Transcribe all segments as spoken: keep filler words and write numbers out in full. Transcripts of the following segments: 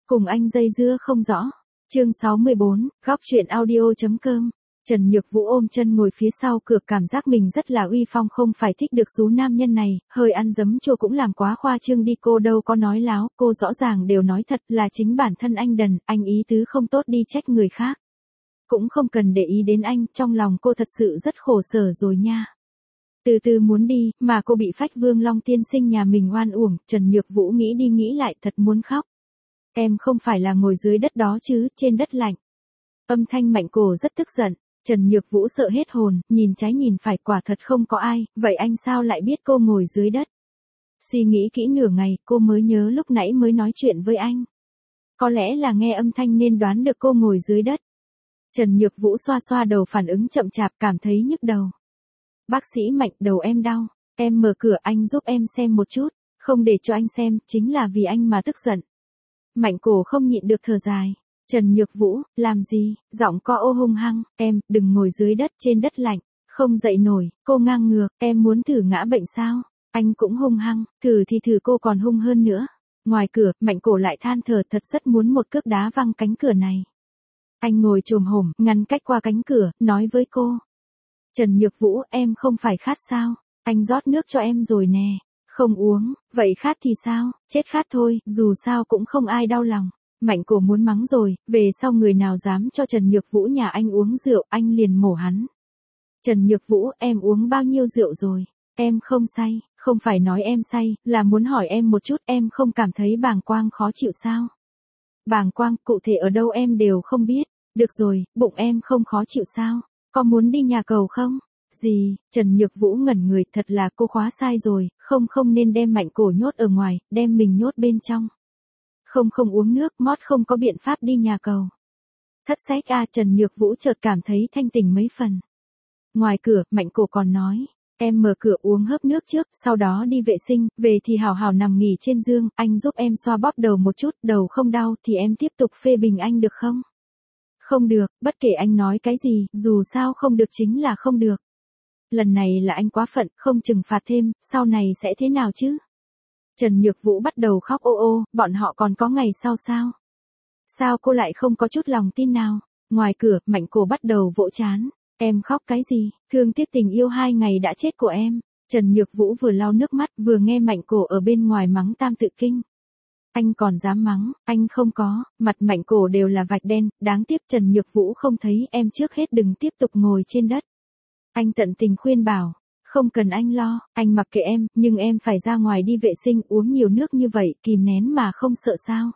Cùng anh dây dưa không rõ. Chương sáu mươi bốn, góc truyện audio.com. Trần Nhược Vũ ôm chân ngồi phía sau cửa, cảm giác mình rất là uy phong, không phải thích được số nam nhân này, hơi ăn dấm chua cũng làm quá khoa trương đi, cô đâu có nói láo, cô rõ ràng đều nói thật, là chính bản thân anh đần, anh ý tứ không tốt đi trách người khác. Cũng không cần để ý đến anh, trong lòng cô thật sự rất khổ sở rồi nha. Từ từ muốn đi, mà cô bị Phách Vương Long tiên sinh nhà mình oan uổng, Trần Nhược Vũ nghĩ đi nghĩ lại thật muốn khóc. Em không phải là ngồi dưới đất đó chứ, trên đất lạnh. Âm thanh Mạnh Cổ rất tức giận, Trần Nhược Vũ sợ hết hồn, nhìn trái nhìn phải, quả thật không có ai, vậy anh sao lại biết cô ngồi dưới đất? Suy nghĩ kỹ nửa ngày, cô mới nhớ lúc nãy mới nói chuyện với anh. Có lẽ là nghe âm thanh nên đoán được cô ngồi dưới đất. Trần Nhược Vũ xoa xoa đầu, phản ứng chậm chạp, cảm thấy nhức đầu. Bác sĩ Mạnh, đầu em đau, em mở cửa, anh giúp em xem một chút, không để cho anh xem, chính là vì anh mà tức giận. Mạnh Cổ không nhịn được thở dài. Trần Nhược Vũ, làm gì, giọng co ô hung hăng, em, đừng ngồi dưới đất, trên đất lạnh, không dậy nổi, cô ngang ngược, em muốn thử ngã bệnh sao? Anh cũng hung hăng, thử thì thử, cô còn hung hơn nữa. Ngoài cửa, Mạnh Cổ lại than thở, thật rất muốn một cước đá văng cánh cửa này. Anh ngồi chồm hổm, ngăn cách qua cánh cửa, nói với cô. Trần Nhược Vũ, em không phải khát sao? Anh rót nước cho em rồi nè. Không uống, vậy khát thì sao? Chết khát thôi, dù sao cũng không ai đau lòng. Mạnh Cổ muốn mắng rồi, về sau người nào dám cho Trần Nhược Vũ nhà anh uống rượu, anh liền mổ hắn. Trần Nhược Vũ, em uống bao nhiêu rượu rồi? Em không say, không phải nói em say, là muốn hỏi em một chút, em không cảm thấy bàng quang khó chịu sao? Bàng quang, cụ thể ở đâu em đều không biết. Được rồi, bụng em không khó chịu sao? Có muốn đi nhà cầu không? Gì? Trần Nhược Vũ ngẩn người, thật là cô khóa sai rồi, không không nên đem Mạnh Cổ nhốt ở ngoài, đem mình nhốt bên trong. Không không uống nước, mót không có biện pháp đi nhà cầu. Thất sách a, Trần Nhược Vũ chợt cảm thấy thanh tỉnh mấy phần. Ngoài cửa, Mạnh Cổ còn nói, em mở cửa uống hớp nước trước, sau đó đi vệ sinh, về thì hào hào nằm nghỉ trên giường, anh giúp em xoa bóp đầu một chút, đầu không đau thì em tiếp tục phê bình anh được không? Không được, bất kể anh nói cái gì, dù sao không được chính là không được. Lần này là anh quá phận, không trừng phạt thêm, sau này sẽ thế nào chứ? Trần Nhược Vũ bắt đầu khóc ô ô, bọn họ còn có ngày sau sao? Sao cô lại không có chút lòng tin nào? Ngoài cửa, Mạnh Cổ bắt đầu vỗ trán. Em khóc cái gì? Thương tiếc tình yêu hai ngày đã chết của em. Trần Nhược Vũ vừa lau nước mắt, vừa nghe Mạnh Cổ ở bên ngoài mắng tam tự kinh. Anh còn dám mắng, anh không có, mặt Mạnh Cổ đều là vạch đen, đáng tiếc Trần Nhược Vũ không thấy, em trước hết đừng tiếp tục ngồi trên đất. Anh tận tình khuyên bảo, không cần anh lo, anh mặc kệ em, nhưng em phải ra ngoài đi vệ sinh, uống nhiều nước như vậy, kìm nén mà không sợ sao.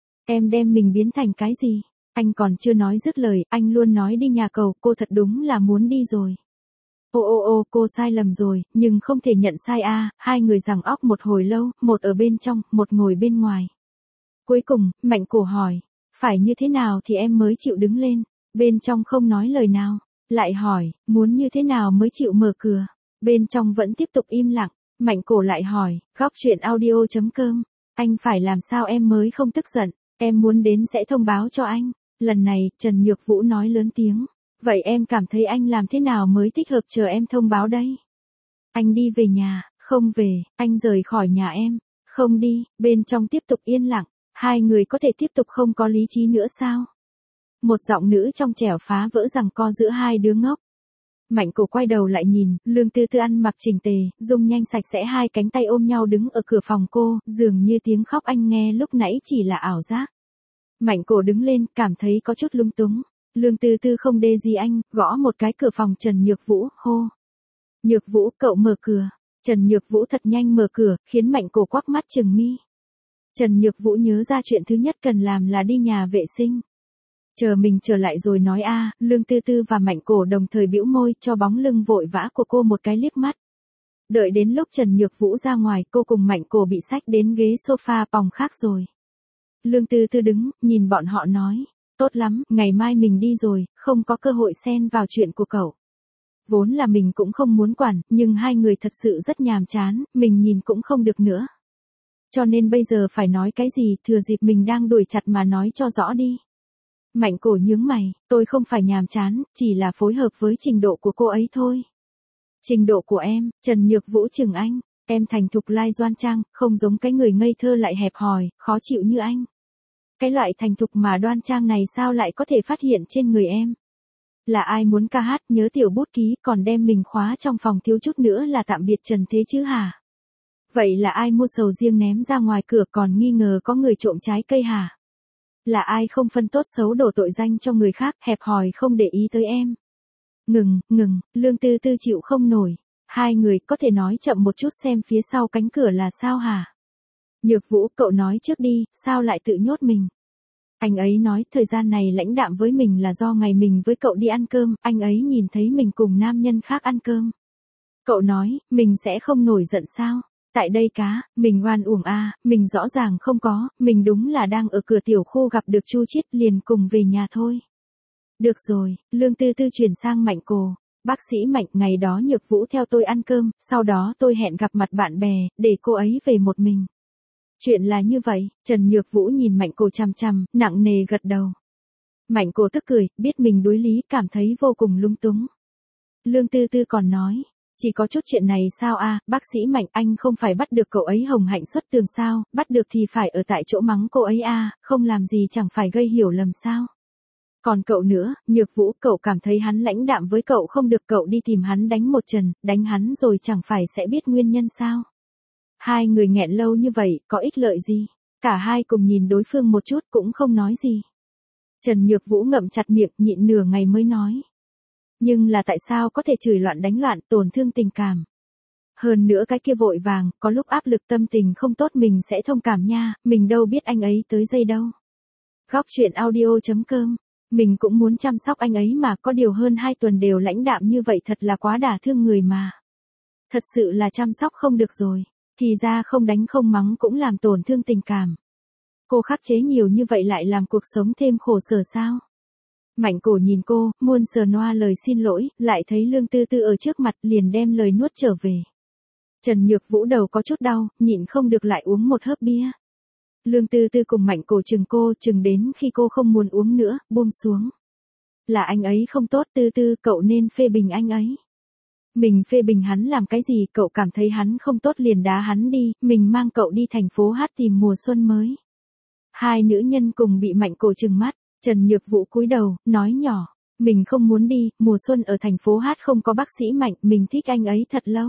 Em đem mình biến thành cái gì? Anh còn chưa nói dứt lời, anh luôn nói đi nhà cầu, cô thật đúng là muốn đi rồi. Ô ô ô, cô sai lầm rồi, nhưng không thể nhận sai a. Hai người giằng óc một hồi lâu, một ở bên trong, một ngồi bên ngoài. Cuối cùng, Mạnh Cổ hỏi, phải như thế nào thì em mới chịu đứng lên? Bên trong không nói lời nào, lại hỏi, muốn như thế nào mới chịu mở cửa? Bên trong vẫn tiếp tục im lặng. Mạnh Cổ lại hỏi, góc truyện audio.com, anh phải làm sao em mới không tức giận? Em muốn đến sẽ thông báo cho anh. Lần này, Trần Nhược Vũ nói lớn tiếng. Vậy em cảm thấy anh làm thế nào mới thích hợp, chờ em thông báo đây? Anh đi về nhà, không về, anh rời khỏi nhà em, không đi, bên trong tiếp tục yên lặng, hai người có thể tiếp tục không có lý trí nữa sao? Một giọng nữ trong trẻo phá vỡ giằng co giữa hai đứa ngốc. Mạnh Cổ quay đầu lại nhìn, Lương Tư Tư ăn mặc chỉnh tề, dung nhanh sạch sẽ, hai cánh tay ôm nhau đứng ở cửa phòng cô, dường như tiếng khóc anh nghe lúc nãy chỉ là ảo giác. Mạnh Cổ đứng lên, cảm thấy có chút lung túng. Lương Tư Tư không đê gì anh, gõ một cái cửa phòng Trần Nhược Vũ, hô. Nhược Vũ, cậu mở cửa. Trần Nhược Vũ thật nhanh mở cửa, khiến Mạnh Cổ quắc mắt trừng mi. Trần Nhược Vũ nhớ ra chuyện thứ nhất cần làm là đi nhà vệ sinh. Chờ mình trở lại rồi nói a. Lương Tư Tư và Mạnh Cổ đồng thời bĩu môi, cho bóng lưng vội vã của cô một cái liếc mắt. Đợi đến lúc Trần Nhược Vũ ra ngoài, cô cùng Mạnh Cổ bị xách đến ghế sofa phòng khác rồi. Lương Tư Tư đứng, nhìn bọn họ nói. Tốt lắm, ngày mai mình đi rồi, không có cơ hội xen vào chuyện của cậu. Vốn là mình cũng không muốn quản, nhưng hai người thật sự rất nhàm chán, mình nhìn cũng không được nữa. Cho nên bây giờ phải nói cái gì, thừa dịp mình đang đuổi chặt mà nói cho rõ đi. Mạnh Cổ nhướng mày, tôi không phải nhàm chán, chỉ là phối hợp với trình độ của cô ấy thôi. Trình độ của em? Trần Nhược Vũ chừng anh, em thành thục lai doan trang, không giống cái người ngây thơ lại hẹp hòi, khó chịu như anh. cái loại thành thục mà đoan trang này sao lại có thể phát hiện trên người em? Là ai muốn ca hát nhớ tiểu bút ký còn đem mình khóa trong phòng thiếu chút nữa là tạm biệt trần thế chứ hả? Vậy là ai mua sầu riêng ném ra ngoài cửa còn nghi ngờ có người trộm trái cây hả? Là ai không phân tốt xấu đổ tội danh cho người khác, hẹp hòi không để ý tới em? Ngừng, ngừng, Lương Tư Tư chịu không nổi. Hai người có thể nói chậm một chút xem phía sau cánh cửa là sao hả? Nhược Vũ, cậu nói trước đi, sao lại tự nhốt mình? Anh ấy nói thời gian này lãnh đạm với mình là do ngày mình với cậu đi ăn cơm, anh ấy nhìn thấy mình cùng nam nhân khác ăn cơm. Cậu nói, mình sẽ không nổi giận sao? Tại đây cá, mình oan uổng a, à, mình rõ ràng không có, mình đúng là đang ở cửa tiểu khu gặp được Chu Chiết liền cùng về nhà thôi. Được rồi, Lương Tư Tư chuyển sang Mạnh Cổ. Bác sĩ Mạnh, ngày đó Nhược Vũ theo tôi ăn cơm, sau đó tôi hẹn gặp mặt bạn bè, để cô ấy về một mình. Chuyện là như vậy, Trần Nhược Vũ nhìn Mạnh Cổ chằm chằm, nặng nề gật đầu. Mạnh Cổ tức cười, biết mình đối lý, cảm thấy vô cùng lung túng. Lương Tư Tư còn nói, chỉ có chút chuyện này sao a, à, bác sĩ Mạnh, anh không phải bắt được cậu ấy hồng hạnh xuất tường sao, bắt được thì phải ở tại chỗ mắng cô ấy a, à, không làm gì chẳng phải gây hiểu lầm sao. Còn cậu nữa, Nhược Vũ, cậu cảm thấy hắn lãnh đạm với cậu không được, cậu đi tìm hắn đánh một trận, đánh hắn rồi chẳng phải sẽ biết nguyên nhân sao. Hai người nghẹn lâu như vậy, có ích lợi gì? Cả hai cùng nhìn đối phương một chút cũng không nói gì. Trần Nhược Vũ ngậm chặt miệng, nhịn nửa ngày mới nói. Nhưng là tại sao có thể chửi loạn đánh loạn, tổn thương tình cảm? Hơn nữa cái kia vội vàng, có lúc áp lực tâm tình không tốt mình sẽ thông cảm nha, mình đâu biết anh ấy tới giây đâu. Góc truyện audio chấm com, mình cũng muốn chăm sóc anh ấy mà, có điều hơn hai tuần đều lãnh đạm như vậy thật là quá đả thương người mà. Thật sự là chăm sóc không được rồi, thì ra không đánh không mắng cũng làm tổn thương tình cảm. Cô khắc chế nhiều như vậy lại làm cuộc sống thêm khổ sở sao? Mạnh Cổ nhìn cô, muôn sờ noa lời xin lỗi, lại thấy Lương Tư Tư ở trước mặt liền đem lời nuốt trở về. Trần Nhược Vũ đầu có chút đau, nhịn không được lại uống một hớp bia. Lương Tư Tư cùng Mạnh Cổ chừng cô, chừng đến khi cô không muốn uống nữa, buông xuống. Là anh ấy không tốt, Tư Tư, cậu nên phê bình anh ấy. Mình phê bình hắn làm cái gì, cậu cảm thấy hắn không tốt liền đá hắn đi, mình mang cậu đi thành phố hát tìm mùa xuân mới. Hai nữ nhân cùng bị Mạnh Cổ trừng mắt, Trần Nhược Vũ cúi đầu, nói nhỏ, mình không muốn đi, mùa xuân ở thành phố hát không có bác sĩ Mạnh, mình thích anh ấy thật lâu.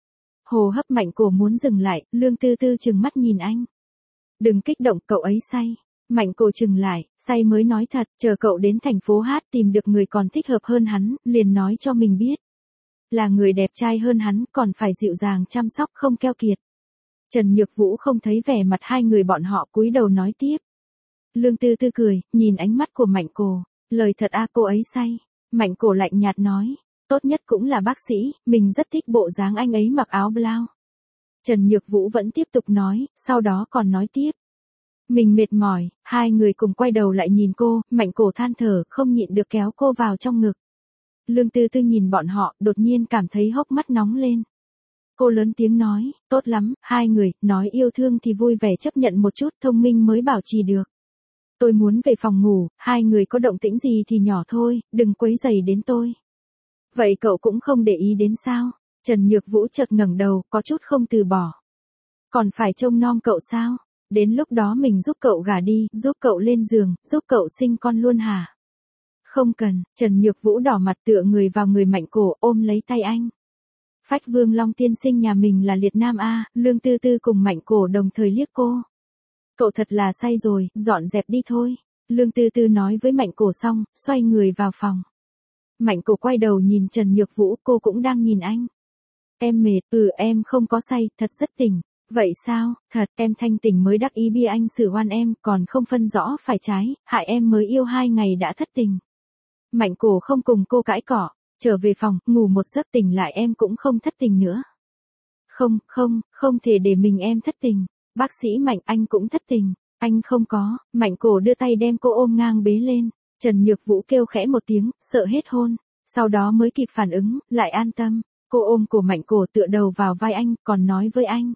Hồ hấp Mạnh Cổ muốn dừng lại, Lương Tư Tư trừng mắt nhìn anh. Đừng kích động, cậu ấy say. Mạnh Cổ chừng lại, say mới nói thật, chờ cậu đến thành phố hát tìm được người còn thích hợp hơn hắn, liền nói cho mình biết. Là người đẹp trai hơn hắn, còn phải dịu dàng chăm sóc không keo kiệt. Trần Nhược Vũ không thấy vẻ mặt hai người bọn họ, cúi đầu nói tiếp. Lương Tư Tư cười, nhìn ánh mắt của Mạnh Cổ, lời thật a, cô ấy say. Mạnh Cổ lạnh nhạt nói, tốt nhất cũng là bác sĩ, mình rất thích bộ dáng anh ấy mặc áo blau. Trần Nhược Vũ vẫn tiếp tục nói, sau đó còn nói tiếp. Mình mệt mỏi, hai người cùng quay đầu lại nhìn cô, Mạnh Cổ than thở, không nhịn được kéo cô vào trong ngực. Lương Tư Tư nhìn bọn họ, đột nhiên cảm thấy hốc mắt nóng lên. Cô lớn tiếng nói, tốt lắm, hai người, nói yêu thương thì vui vẻ chấp nhận một chút, thông minh mới bảo trì được. Tôi muốn về phòng ngủ, hai người có động tĩnh gì thì nhỏ thôi, đừng quấy rầy đến tôi. Vậy cậu cũng không để ý đến sao? Trần Nhược Vũ chợt ngẩng đầu, có chút không từ bỏ. Còn phải trông nom cậu sao? Đến lúc đó mình giúp cậu gả đi, giúp cậu lên giường, giúp cậu sinh con luôn hả? Không cần, Trần Nhược Vũ đỏ mặt tựa người vào người Mạnh Cổ, ôm lấy tay anh. Phách Vương Long tiên sinh nhà mình là liệt nam a, Lương Tư Tư cùng Mạnh Cổ đồng thời liếc cô. Cậu thật là say rồi, dọn dẹp đi thôi. Lương Tư Tư nói với Mạnh Cổ xong, xoay người vào phòng. Mạnh Cổ quay đầu nhìn Trần Nhược Vũ, cô cũng đang nhìn anh. Em mệt, ừ em không có say, thật rất tỉnh. Vậy sao, thật, em thanh tỉnh mới đắc ý bia anh xử oan em, còn không phân rõ phải trái, hại em mới yêu hai ngày đã thất tình. Mạnh Cổ không cùng cô cãi cỏ, trở về phòng, ngủ một giấc tỉnh lại em cũng không thất tình nữa. Không, không, không thể để mình em thất tình. Bác sĩ Mạnh, anh cũng thất tình. Anh không có. Mạnh Cổ đưa tay đem cô ôm ngang bế lên. Trần Nhược Vũ kêu khẽ một tiếng, sợ hết hôn. Sau đó mới kịp phản ứng, lại an tâm. Cô ôm cổ Mạnh Cổ tựa đầu vào vai anh, còn nói với anh.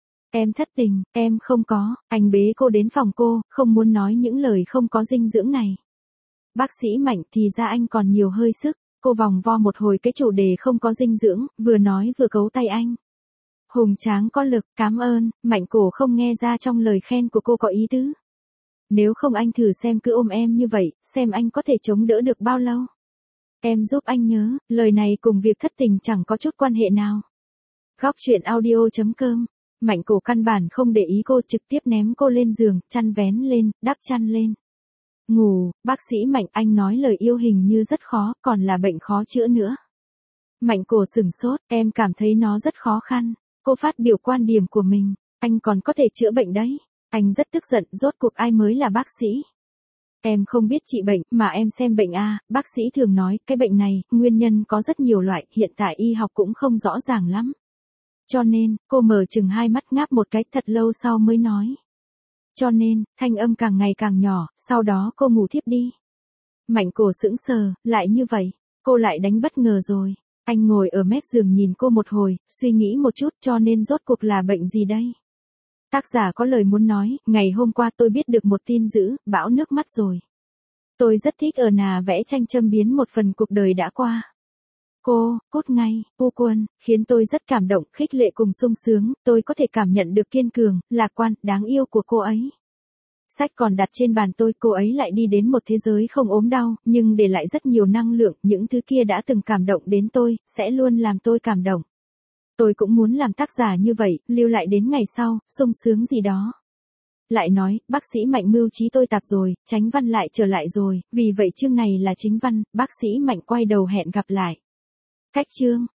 Em thất tình, em không có. Anh bế cô đến phòng cô, không muốn nói những lời không có dinh dưỡng này. Bác sĩ Mạnh, thì ra anh còn nhiều hơi sức. Cô vòng vo một hồi cái chủ đề không có dinh dưỡng, vừa nói vừa cấu tay anh. Hùng tráng có lực, cảm ơn. Mạnh Cổ không nghe ra trong lời khen của cô có ý tứ. Nếu không anh thử xem cứ ôm em như vậy, xem anh có thể chống đỡ được bao lâu. Em giúp anh nhớ, lời này cùng việc thất tình chẳng có chút quan hệ nào. Góc chuyện audio.com. Mạnh Cổ căn bản không để ý cô, trực tiếp ném cô lên giường, chăn vén lên, đắp chăn lên. Ngủ, bác sĩ Mạnh, anh nói lời yêu hình như rất khó, còn là bệnh khó chữa nữa. Mạnh Cổ sửng sốt, em cảm thấy nó rất khó khăn. Cô phát biểu quan điểm của mình, anh còn có thể chữa bệnh đấy. Anh rất tức giận, rốt cuộc ai mới là bác sĩ. Em không biết trị bệnh, mà em xem bệnh à, bác sĩ thường nói, cái bệnh này, nguyên nhân có rất nhiều loại, hiện tại y học cũng không rõ ràng lắm. Cho nên, cô mở chừng hai mắt ngáp một cái thật lâu sau mới nói. Cho nên, thanh âm càng ngày càng nhỏ, sau đó cô ngủ thiếp đi. Mạnh Cổ sững sờ, lại như vậy, cô lại đánh bất ngờ rồi. Anh ngồi ở mép giường nhìn cô một hồi, suy nghĩ một chút, cho nên rốt cuộc là bệnh gì đây? Tác giả có lời muốn nói, ngày hôm qua tôi biết được một tin dữ, bão nước mắt rồi. Tôi rất thích ở nà vẽ tranh châm biếm một phần cuộc đời đã qua. Cô, cốt ngay, Pu Quân, khiến tôi rất cảm động, khích lệ cùng sung sướng, tôi có thể cảm nhận được kiên cường, lạc quan, đáng yêu của cô ấy. Sách còn đặt trên bàn tôi, cô ấy lại đi đến một thế giới không ốm đau, nhưng để lại rất nhiều năng lượng, những thứ kia đã từng cảm động đến tôi, sẽ luôn làm tôi cảm động. Tôi cũng muốn làm tác giả như vậy, lưu lại đến ngày sau, sung sướng gì đó. Lại nói, bác sĩ Mạnh mưu trí tôi tạp rồi, Chánh Văn lại trở lại rồi, vì vậy chương này là chính văn, bác sĩ Mạnh quay đầu hẹn gặp lại. Cách chương.